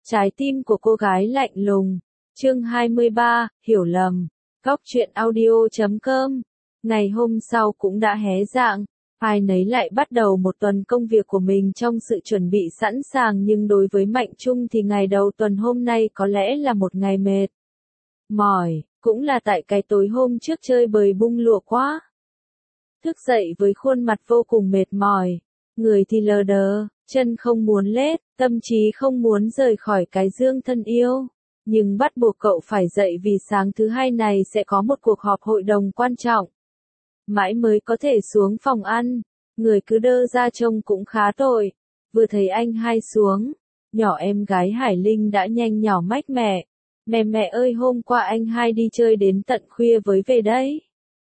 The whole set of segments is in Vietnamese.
Trái tim của cô gái lạnh lùng. Chương 23, hiểu lầm. Góc truyện audio.com. Ngày hôm sau cũng đã hé rạng. Ai nấy lại bắt đầu một tuần công việc của mình trong sự chuẩn bị sẵn sàng, nhưng đối với Mạnh Trung thì ngày đầu tuần hôm nay có lẽ là một ngày mệt mỏi, cũng là tại cái tối hôm trước chơi bời bung lụa quá. Thức dậy với khuôn mặt vô cùng mệt mỏi, người thì lờ đờ, chân không muốn lết, tâm trí không muốn rời khỏi cái giường thân yêu. Nhưng bắt buộc cậu phải dậy vì sáng thứ hai này sẽ có một cuộc họp hội đồng quan trọng. Mãi mới có thể xuống phòng ăn, người cứ đơ ra trông cũng khá tội. Vừa thấy anh hai xuống, nhỏ em gái Hải Linh đã nhanh nhỏ mách mẹ. Mẹ ơi, hôm qua anh hai đi chơi đến tận khuya với về đấy.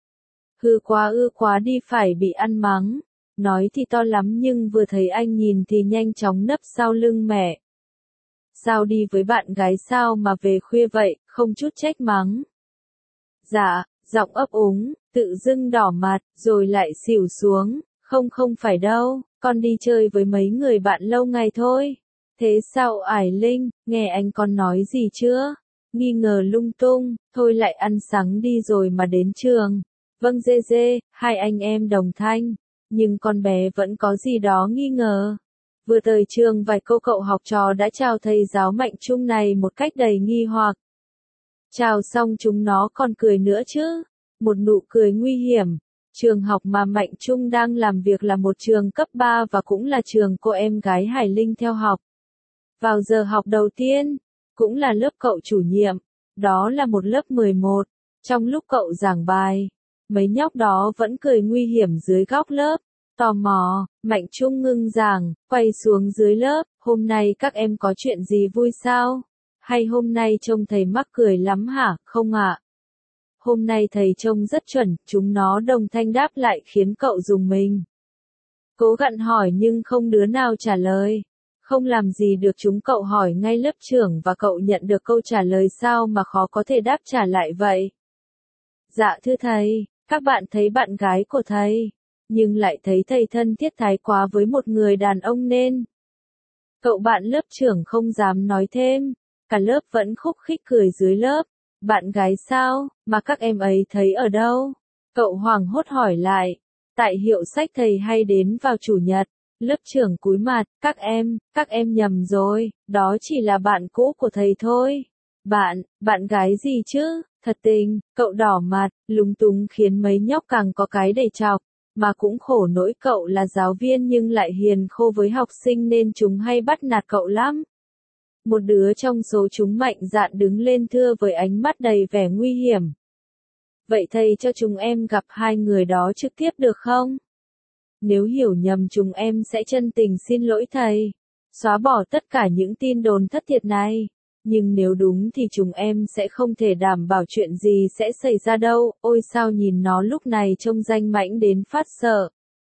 Hư quá đi, phải bị ăn mắng. Nói thì to lắm nhưng vừa thấy anh nhìn thì nhanh chóng nấp sau lưng mẹ. Sao đi với bạn gái sao mà về khuya vậy, không chút trách mắng. Dạ, giọng ấp úng, tự dưng đỏ mặt, rồi lại xỉu xuống. Không phải đâu, con đi chơi với mấy người bạn lâu ngày thôi. Thế sao Ải Linh, nghe anh con nói gì chưa? Nghi ngờ lung tung, thôi lại ăn sáng đi rồi mà đến trường. Vâng dê, hai anh em đồng thanh. Nhưng con bé vẫn có gì đó nghi ngờ. Vừa tới trường vài cô cậu học trò đã chào thầy giáo Mạnh Trung này một cách đầy nghi hoặc. Chào xong chúng nó còn cười nữa chứ. Một nụ cười nguy hiểm. Trường học mà Mạnh Trung đang làm việc là một trường cấp 3 và cũng là trường cô em gái Hải Linh theo học. Vào giờ học đầu tiên, cũng là lớp cậu chủ nhiệm. Đó là một lớp 11. Trong lúc cậu giảng bài, mấy nhóc đó vẫn cười nguy hiểm dưới góc lớp. Tò mò, Mạnh Trung ngưng giảng, quay xuống dưới lớp. Hôm nay các em có chuyện gì vui sao? Hay hôm nay trông thầy mắc cười lắm hả? Không ạ. Hôm nay thầy trông rất chuẩn, chúng nó đồng thanh đáp lại khiến cậu rùng mình. Cố gắng hỏi nhưng không đứa nào trả lời. Không làm gì được chúng, cậu hỏi ngay lớp trưởng và cậu nhận được câu trả lời sao mà khó có thể đáp trả lại vậy. Dạ thưa thầy, các bạn thấy bạn gái của thầy, nhưng lại thấy thầy thân thiết thái quá với một người đàn ông nên. Cậu bạn lớp trưởng không dám nói thêm, cả lớp vẫn khúc khích cười dưới lớp. Bạn gái sao, mà các em ấy thấy ở đâu? Cậu hoảng hốt hỏi lại. Tại hiệu sách thầy hay đến vào chủ nhật. Lớp trưởng cúi mặt, các em nhầm rồi, đó chỉ là bạn cũ của thầy thôi. Bạn gái gì chứ, thật tình, cậu đỏ mặt, lúng túng khiến mấy nhóc càng có cái để chọc. Mà cũng khổ nỗi cậu là giáo viên nhưng lại hiền khô với học sinh nên chúng hay bắt nạt cậu lắm. Một đứa trong số chúng mạnh dạn đứng lên thưa với ánh mắt đầy vẻ nguy hiểm. Vậy thầy cho chúng em gặp hai người đó trực tiếp được không? Nếu hiểu nhầm chúng em sẽ chân tình xin lỗi thầy. Xóa bỏ tất cả những tin đồn thất thiệt này. Nhưng nếu đúng thì chúng em sẽ không thể đảm bảo chuyện gì sẽ xảy ra đâu. Ôi sao nhìn nó lúc này trông danh mãnh đến phát sợ.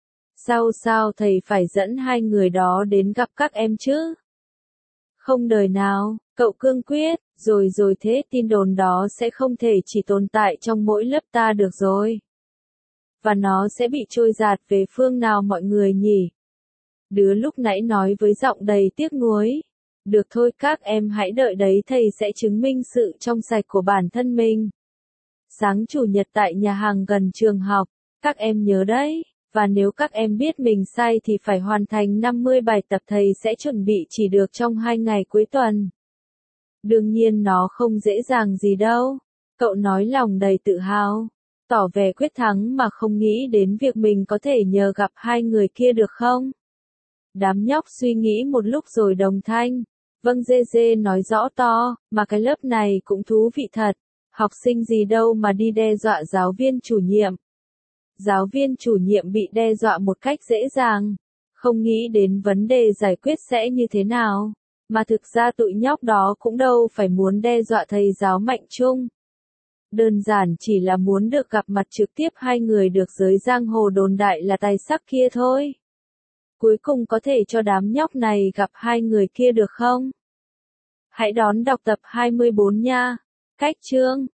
Sao thầy phải dẫn hai người đó đến gặp các em chứ? Không đời nào, cậu cương quyết, rồi thế tin đồn đó sẽ không thể chỉ tồn tại trong mỗi lớp ta được rồi. Và nó sẽ bị trôi dạt về phương nào mọi người nhỉ? Đứa lúc nãy nói với giọng đầy tiếc nuối. Được thôi, các em hãy đợi đấy, thầy sẽ chứng minh sự trong sạch của bản thân mình. Sáng chủ nhật tại nhà hàng gần trường học, các em nhớ đấy. Và nếu các em biết mình sai thì phải hoàn thành 50 bài tập, thầy sẽ chuẩn bị chỉ được trong 2 ngày cuối tuần. Đương nhiên nó không dễ dàng gì đâu. Cậu nói lòng đầy tự hào, tỏ vẻ quyết thắng mà không nghĩ đến việc mình có thể nhờ gặp hai người kia được không? Đám nhóc suy nghĩ một lúc rồi đồng thanh. Vâng dê nói rõ to, mà cái lớp này cũng thú vị thật. Học sinh gì đâu mà đi đe dọa giáo viên chủ nhiệm. Giáo viên chủ nhiệm bị đe dọa một cách dễ dàng. Không nghĩ đến vấn đề giải quyết sẽ như thế nào. Mà thực ra tụi nhóc đó cũng đâu phải muốn đe dọa thầy giáo Mạnh Trung. Đơn giản chỉ là muốn được gặp mặt trực tiếp hai người được giới giang hồ đồn đại là tài sắc kia thôi. Cuối cùng có thể cho đám nhóc này gặp hai người kia được không? Hãy đón đọc tập 24 nha. Cách chương